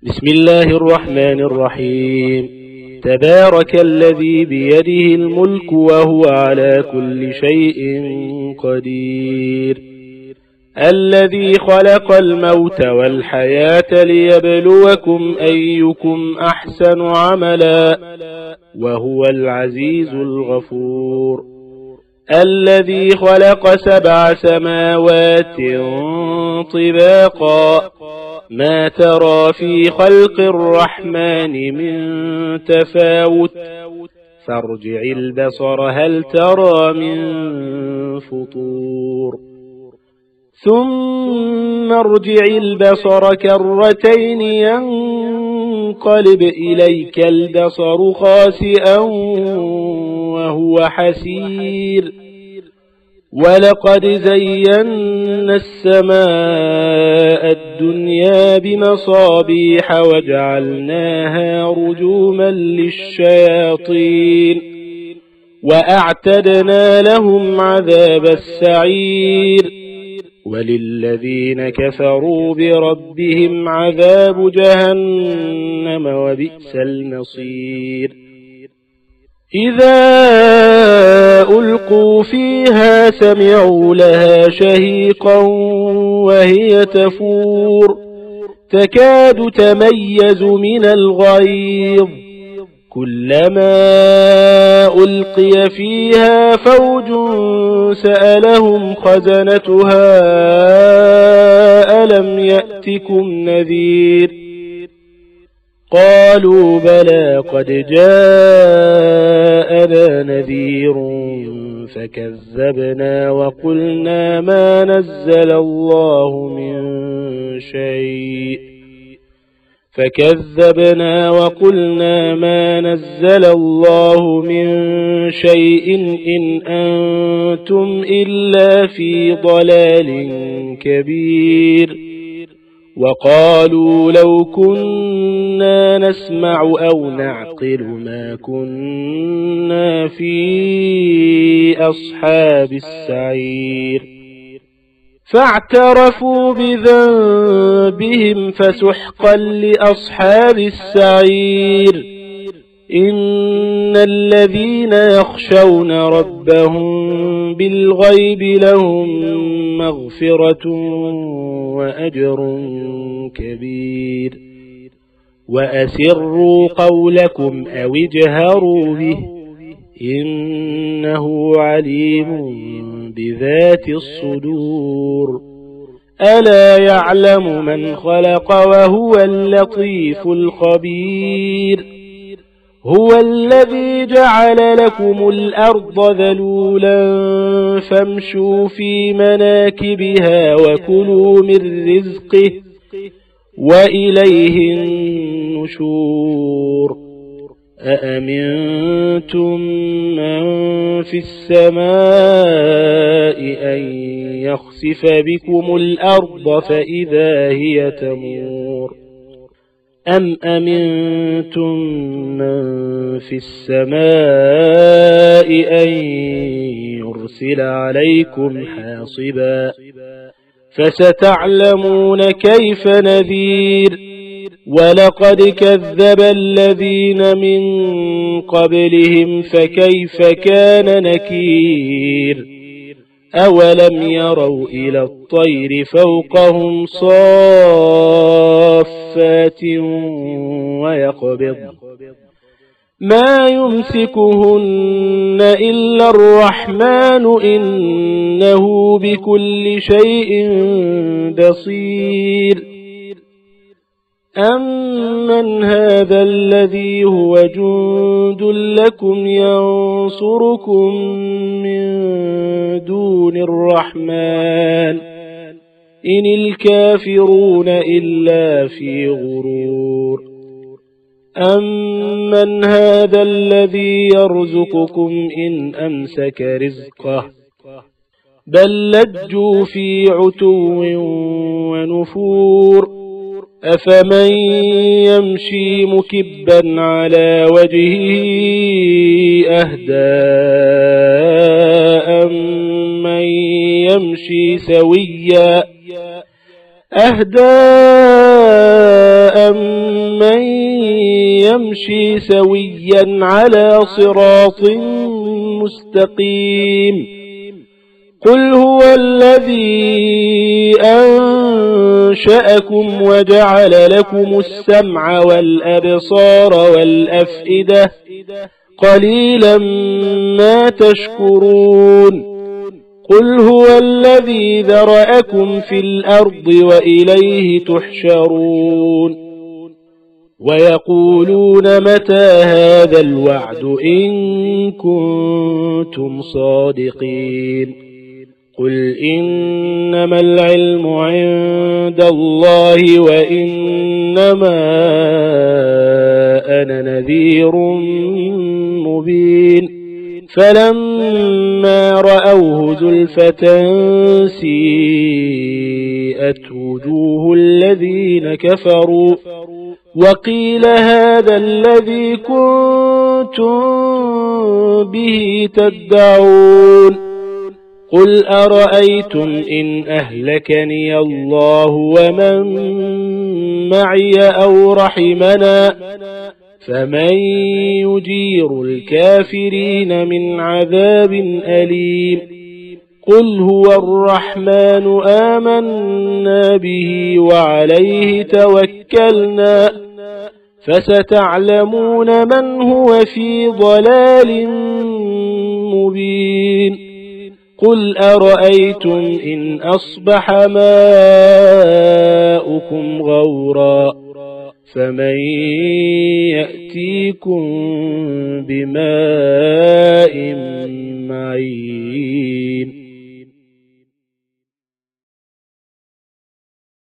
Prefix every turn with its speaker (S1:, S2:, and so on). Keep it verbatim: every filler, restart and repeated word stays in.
S1: بسم الله الرحمن الرحيم. تبارك الذي بيده الملك وهو على كل شيء قدير، الذي خلق الموت والحياة ليبلوكم أيكم أحسن عملا وهو العزيز الغفور، الذي خلق سبع سماوات طباقا ما ترى في خلق الرحمن من تفاوت فارجع البصر هل ترى من فطور، ثم ارجع البصر كرتين ينقلب إليك البصر خاسئا وهو حسير، ولقد زينا السماء الدنيا بمصابيح وجعلناها رجوما للشياطين وأعتدنا لهم عذاب السعير، وللذين كفروا بربهم عذاب جهنم وبئس المصير. إذا ألقوا فيها سمعوا لها شهيقا وهي تفور تكاد تميز من الغيظ، كلما ألقي فيها فوج سألهم خزنتها ألم يأتكم نذير، قالوا بلى قد جاءنا نذير فكذبنا وقلنا ما نزل الله من شيء فكذبنا وقلنا ما نزل الله من شيء إن أنتم إلا في ضلال كبير، وقالوا لو كنا نسمع أو نعقل ما كنا في أصحاب السعير، فاعترفوا بذنبهم فسحقا لأصحاب السعير. إن الذين يخشون ربهم بالغيب لهم مغفرة وأجر كبير، وأسروا قولكم أو اجهروا به إنه عليم بذات الصدور، ألا يعلم من خلق وهو اللطيف الخبير، هو الذي جعل لكم الأرض ذلولا فامشوا في مناكبها وكلوا من رزقه وإليه النشور. أأمنتم من في السماء أن يخسف بكم الأرض فإذا هي تمور، أم أمنتم من في السماء أن يرسل عليكم حاصبا فستعلمون كيف نذير، ولقد كذب الذين من قبلهم فكيف كان نكير، أولم يروا إلى الطير فوقهم صافات ويقبض ما يمسكهن إلا الرحمن إنه بكل شيء بصير. أمن هذا الذي هو جند لكم ينصركم من دون الرحمن إن الكافرون إلا في غرور، أمن هذا الذي يرزقكم إن أمسك رزقه بل لجوا في عتو ونفور، أفمن يمشي مكبا على وجهه أهدى أمن يمشي سويا أهدى أمن من يمشي سويا على صراط مستقيم قل هو الذي أنشأكم وجعل لكم السمع والأبصار والأفئدة قليلا ما تشكرون قل هو الذي ذرأكم في الأرض وإليه تحشرون ويقولون متى هذا الوعد إن كنتم صادقين قل إنما العلم عند الله وإنما أنا نذير مبين فلما رأوه زلفة سيئت وجوه الذين كفروا وقيل هذا الذي كنتم به تدعون قل أرأيتم إن أهلكني الله ومن معي أو رحمنا فمن يجير الكافرين من عذاب أليم قل هو الرحمن آمنا به وعليه توكلنا فستعلمون من هو في ضلال مبين قل أرأيتم إن أصبح ماؤكم غورا فمن يأتيكم بماء